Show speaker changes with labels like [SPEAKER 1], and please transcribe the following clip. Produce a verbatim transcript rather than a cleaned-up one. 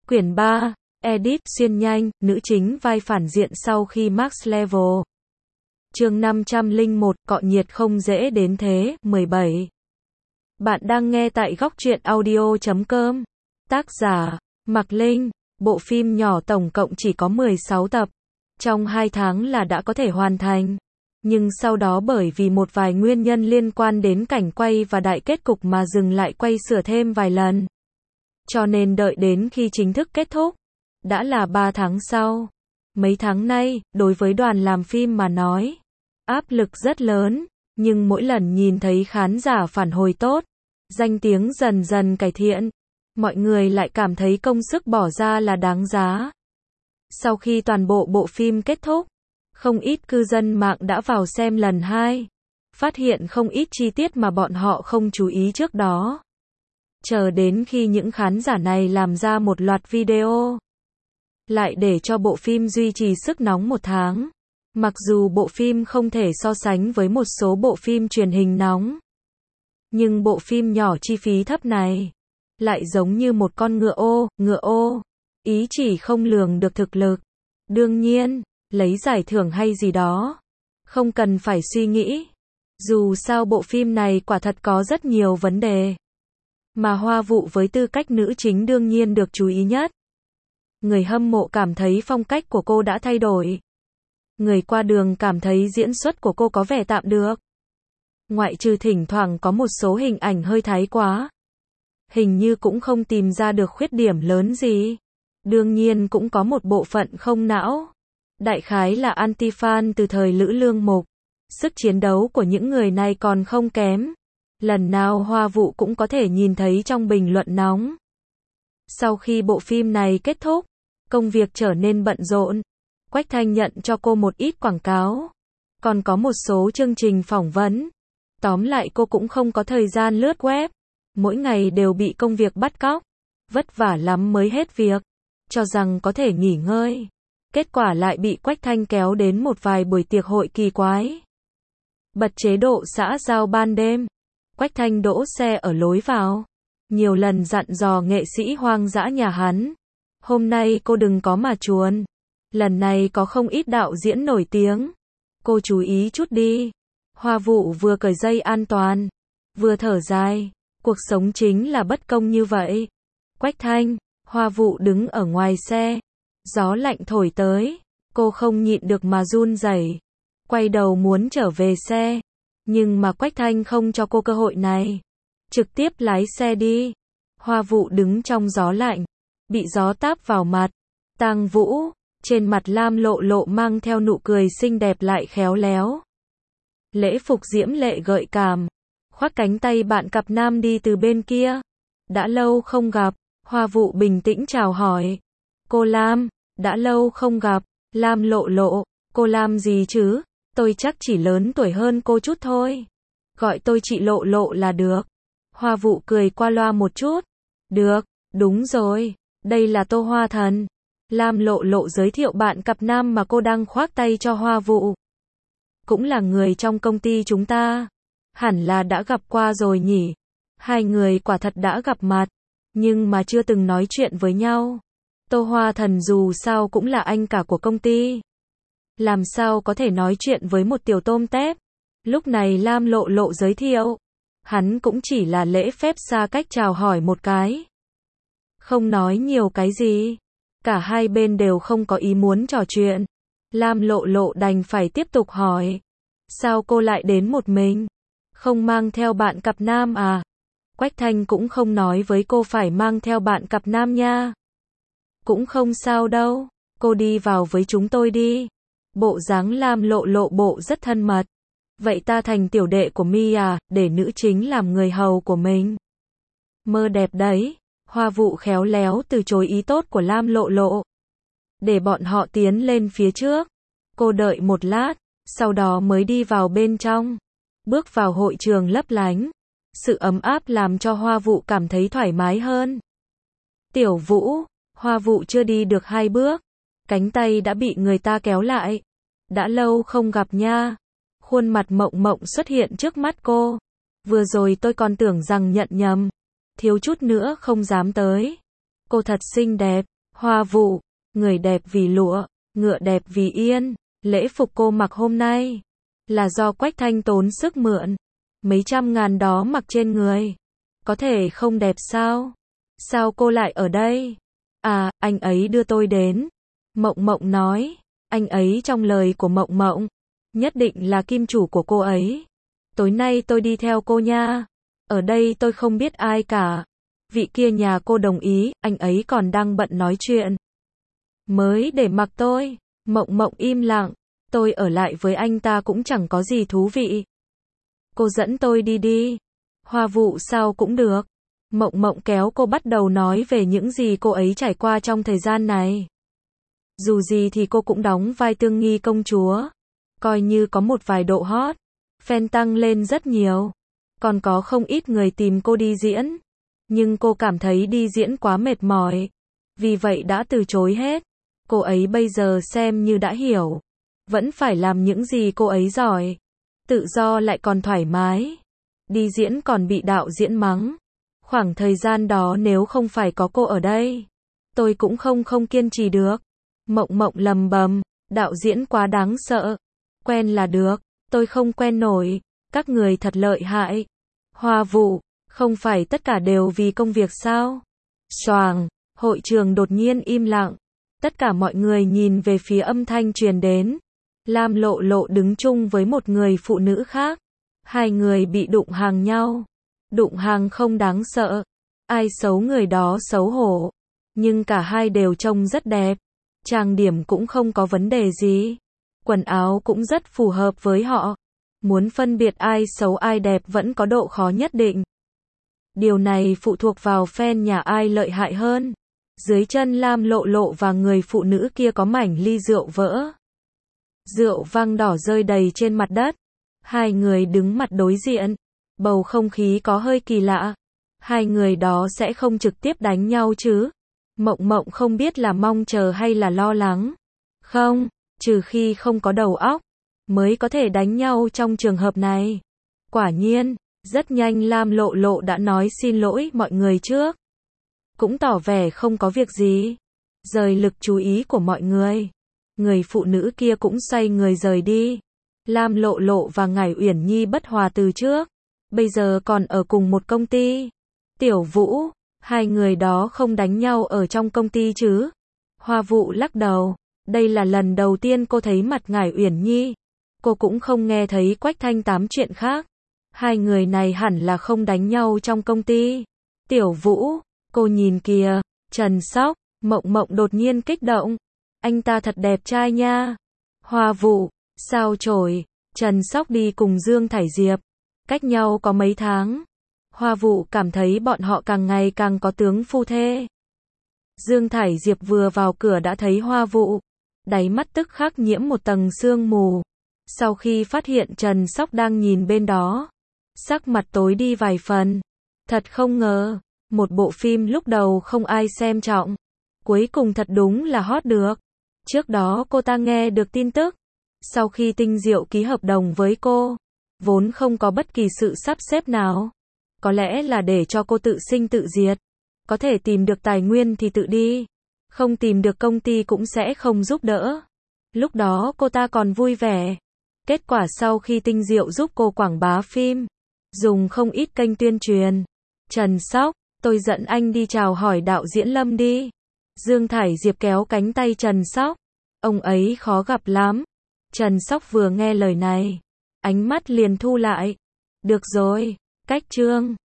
[SPEAKER 1] Quyển ba, Edit, xuyên nhanh, nữ chính vai phản diện sau khi Max Level. Chương năm trăm lẻ một, cọ nhiệt không dễ đến thế, mười bảy. Bạn đang nghe tại góc truyện audio chấm com. Tác giả, Mạc Linh. Bộ phim nhỏ tổng cộng chỉ có mười sáu tập. Trong hai tháng là đã có thể hoàn thành. Nhưng sau đó bởi vì một vài nguyên nhân liên quan đến cảnh quay và đại kết cục mà dừng lại quay sửa thêm vài lần. Cho nên đợi đến khi chính thức kết thúc, đã là ba tháng sau. Mấy tháng nay, đối với đoàn làm phim mà nói, áp lực rất lớn, nhưng mỗi lần nhìn thấy khán giả phản hồi tốt, danh tiếng dần dần cải thiện, mọi người lại cảm thấy công sức bỏ ra là đáng giá. Sau khi toàn bộ bộ phim kết thúc, không ít cư dân mạng đã vào xem lần hai, phát hiện không ít chi tiết mà bọn họ không chú ý trước đó. Chờ đến khi những khán giả này làm ra một loạt video, lại để cho bộ phim duy trì sức nóng một tháng. Mặc dù bộ phim không thể so sánh với một số bộ phim truyền hình nóng, nhưng bộ phim nhỏ chi phí thấp này, lại giống như một con ngựa ô, ngựa ô, ý chỉ không lường được thực lực. Đương nhiên, lấy giải thưởng hay gì đó, không cần phải suy nghĩ. Dù sao bộ phim này quả thật có rất nhiều vấn đề. Mà Hoa Vụ với tư cách nữ chính đương nhiên được chú ý nhất. Người hâm mộ cảm thấy phong cách của cô đã thay đổi. Người qua đường cảm thấy diễn xuất của cô có vẻ tạm được. Ngoại trừ thỉnh thoảng có một số hình ảnh hơi thái quá. Hình như cũng không tìm ra được khuyết điểm lớn gì. Đương nhiên cũng có một bộ phận không não. Đại khái là anti-fan từ thời Lữ Lương Mục. Sức chiến đấu của những người này còn không kém. Lần nào Hoa Vụ cũng có thể nhìn thấy trong bình luận nóng. Sau khi bộ phim này kết thúc, công việc trở nên bận rộn. Quách Thanh nhận cho cô một ít quảng cáo. Còn có một số chương trình phỏng vấn. Tóm lại cô cũng không có thời gian lướt web. Mỗi ngày đều bị công việc bắt cóc. Vất vả lắm mới hết việc. Cho rằng có thể nghỉ ngơi. Kết quả lại bị Quách Thanh kéo đến một vài buổi tiệc hội kỳ quái. Bật chế độ xã giao ban đêm. Quách Thanh đỗ xe ở lối vào. Nhiều lần dặn dò nghệ sĩ hoang dã nhà hắn. Hôm nay cô đừng có mà chuồn. Lần này có không ít đạo diễn nổi tiếng. Cô chú ý chút đi. Hoa Vụ vừa cởi dây an toàn, vừa thở dài. Cuộc sống chính là bất công như vậy. Quách Thanh, Hoa Vụ đứng ở ngoài xe. Gió lạnh thổi tới. Cô không nhịn được mà run rẩy. Quay đầu muốn trở về xe. Nhưng mà Quách Thanh không cho cô cơ hội này. Trực tiếp lái xe đi. Hoa Vụ đứng trong gió lạnh. Bị gió táp vào mặt. Tang Vũ. Trên mặt Lam Lộ Lộ mang theo nụ cười xinh đẹp lại khéo léo. Lễ phục diễm lệ gợi cảm. Khoác cánh tay bạn cặp nam đi từ bên kia. Đã lâu không gặp. Hoa Vụ bình tĩnh chào hỏi. Cô Lam, đã lâu không gặp. Lam Lộ Lộ, cô Lam gì chứ? Tôi chắc chỉ lớn tuổi hơn cô chút thôi. Gọi tôi chị Lộ Lộ là được. Hoa Vụ cười qua loa một chút. Được, đúng rồi. Đây là Tô Hoa Thần. Lam Lộ Lộ giới thiệu bạn cặp nam mà cô đang khoác tay cho Hoa Vụ. Cũng là người trong công ty chúng ta. Hẳn là đã gặp qua rồi nhỉ. Hai người quả thật đã gặp mặt. Nhưng mà chưa từng nói chuyện với nhau. Tô Hoa Thần dù sao cũng là anh cả của công ty. Làm sao có thể nói chuyện với một tiểu tôm tép. Lúc này Lam Lộ Lộ giới thiệu. Hắn cũng chỉ là lễ phép xa cách chào hỏi một cái. Không nói nhiều cái gì. Cả hai bên đều không có ý muốn trò chuyện. Lam Lộ Lộ đành phải tiếp tục hỏi. Sao cô lại đến một mình? Không mang theo bạn cặp nam à? Quách Thanh cũng không nói với cô phải mang theo bạn cặp nam nha. Cũng không sao đâu. Cô đi vào với chúng tôi đi. Bộ dáng Lam Lộ Lộ bộ rất thân mật. Vậy ta thành tiểu đệ của mi à, để nữ chính làm người hầu của mình. Mơ đẹp đấy. Hoa Vụ khéo léo từ chối ý tốt của Lam Lộ Lộ. Để bọn họ tiến lên phía trước. Cô đợi một lát, sau đó mới đi vào bên trong. Bước vào hội trường lấp lánh. Sự ấm áp làm cho Hoa Vụ cảm thấy thoải mái hơn. Tiểu Vũ, Hoa Vụ chưa đi được hai bước. Cánh tay đã bị người ta kéo lại. Đã lâu không gặp nha. Khuôn mặt mộng mộng xuất hiện trước mắt cô. Vừa rồi tôi còn tưởng rằng nhận nhầm. Thiếu chút nữa không dám tới. Cô thật xinh đẹp. Hoa Vụ, người đẹp vì lụa, ngựa đẹp vì yên. Lễ phục cô mặc hôm nay là do Quách Thanh tốn sức mượn. Mấy trăm ngàn đó mặc trên người. Có thể không đẹp sao? Sao cô lại ở đây? À, anh ấy đưa tôi đến. Mộng Mộng nói. Anh ấy trong lời của Mộng Mộng. Nhất định là kim chủ của cô ấy. Tối nay tôi đi theo cô nha. Ở đây tôi không biết ai cả. Vị kia nhà cô đồng ý, anh ấy còn đang bận nói chuyện. Mới để mặc tôi. Mộng Mộng im lặng. Tôi ở lại với anh ta cũng chẳng có gì thú vị. Cô dẫn tôi đi đi. Hoa Vụ sao cũng được. Mộng Mộng kéo cô bắt đầu nói về những gì cô ấy trải qua trong thời gian này. Dù gì thì cô cũng đóng vai Tương Nghi công chúa. Coi như có một vài độ hot. Fan tăng lên rất nhiều. Còn có không ít người tìm cô đi diễn. Nhưng cô cảm thấy đi diễn quá mệt mỏi. Vì vậy đã từ chối hết. Cô ấy bây giờ xem như đã hiểu. Vẫn phải làm những gì cô ấy giỏi. Tự do lại còn thoải mái. Đi diễn còn bị đạo diễn mắng. Khoảng thời gian đó nếu không phải có cô ở đây, tôi cũng không không kiên trì được. Mộng Mộng lầm bầm, đạo diễn quá đáng sợ. Quen là được, tôi không quen nổi. Các người thật lợi hại. Hoa Vụ, không phải tất cả đều vì công việc sao? Choàng, hội trường đột nhiên im lặng. Tất cả mọi người nhìn về phía âm thanh truyền đến. Lam Lộ Lộ đứng chung với một người phụ nữ khác. Hai người bị đụng hàng nhau. Đụng hàng không đáng sợ. Ai xấu người đó xấu hổ. Nhưng cả hai đều trông rất đẹp. Trang điểm cũng không có vấn đề gì. Quần áo cũng rất phù hợp với họ. Muốn phân biệt ai xấu ai đẹp vẫn có độ khó nhất định. Điều này phụ thuộc vào fan nhà ai lợi hại hơn. Dưới chân Lam Lộ Lộ và người phụ nữ kia có mảnh ly rượu vỡ. Rượu vang đỏ rơi đầy trên mặt đất. Hai người đứng mặt đối diện. Bầu không khí có hơi kỳ lạ. Hai người đó sẽ không trực tiếp đánh nhau chứ? Mộng Mộng không biết là mong chờ hay là lo lắng. Không, trừ khi không có đầu óc, mới có thể đánh nhau trong trường hợp này. Quả nhiên, rất nhanh Lam Lộ Lộ đã nói xin lỗi mọi người trước. Cũng tỏ vẻ không có việc gì. Rời lực chú ý của mọi người. Người phụ nữ kia cũng xoay người rời đi. Lam Lộ Lộ và Ngải Uyển Nhi bất hòa từ trước. Bây giờ còn ở cùng một công ty. Tiểu Vũ, hai người đó không đánh nhau ở trong công ty chứ? Hoa Vụ lắc đầu. Đây là lần đầu tiên cô thấy mặt Ngải Uyển Nhi. Cô cũng không nghe thấy Quách Thanh tám chuyện khác. Hai người này hẳn là không đánh nhau trong công ty. Tiểu Vũ, cô nhìn kìa, Trần Sóc. Mộng Mộng đột nhiên kích động. Anh ta thật đẹp trai nha. Hoa Vụ, sao chổi. Trần Sóc đi cùng Dương Thải Diệp. Cách nhau có mấy tháng. Hoa Vụ cảm thấy bọn họ càng ngày càng có tướng phu thê. Dương Thải Diệp vừa vào cửa đã thấy Hoa Vụ. Đáy mắt tức khắc nhiễm một tầng sương mù. Sau khi phát hiện Trần Sóc đang nhìn bên đó, sắc mặt tối đi vài phần. Thật không ngờ, một bộ phim lúc đầu không ai xem trọng, cuối cùng thật đúng là hot được. Trước đó cô ta nghe được tin tức, sau khi Tinh Diệu ký hợp đồng với cô, vốn không có bất kỳ sự sắp xếp nào. Có lẽ là để cho cô tự sinh tự diệt. Có thể tìm được tài nguyên thì tự đi. Không tìm được công ty cũng sẽ không giúp đỡ. Lúc đó cô ta còn vui vẻ. Kết quả sau khi Tinh Diệu giúp cô quảng bá phim, dùng không ít kênh tuyên truyền. Trần Sóc, tôi dẫn anh đi chào hỏi đạo diễn Lâm đi. Dương Thải Diệp kéo cánh tay Trần Sóc. Ông ấy khó gặp lắm. Trần Sóc vừa nghe lời này, ánh mắt liền thu lại. Được rồi, cách chương.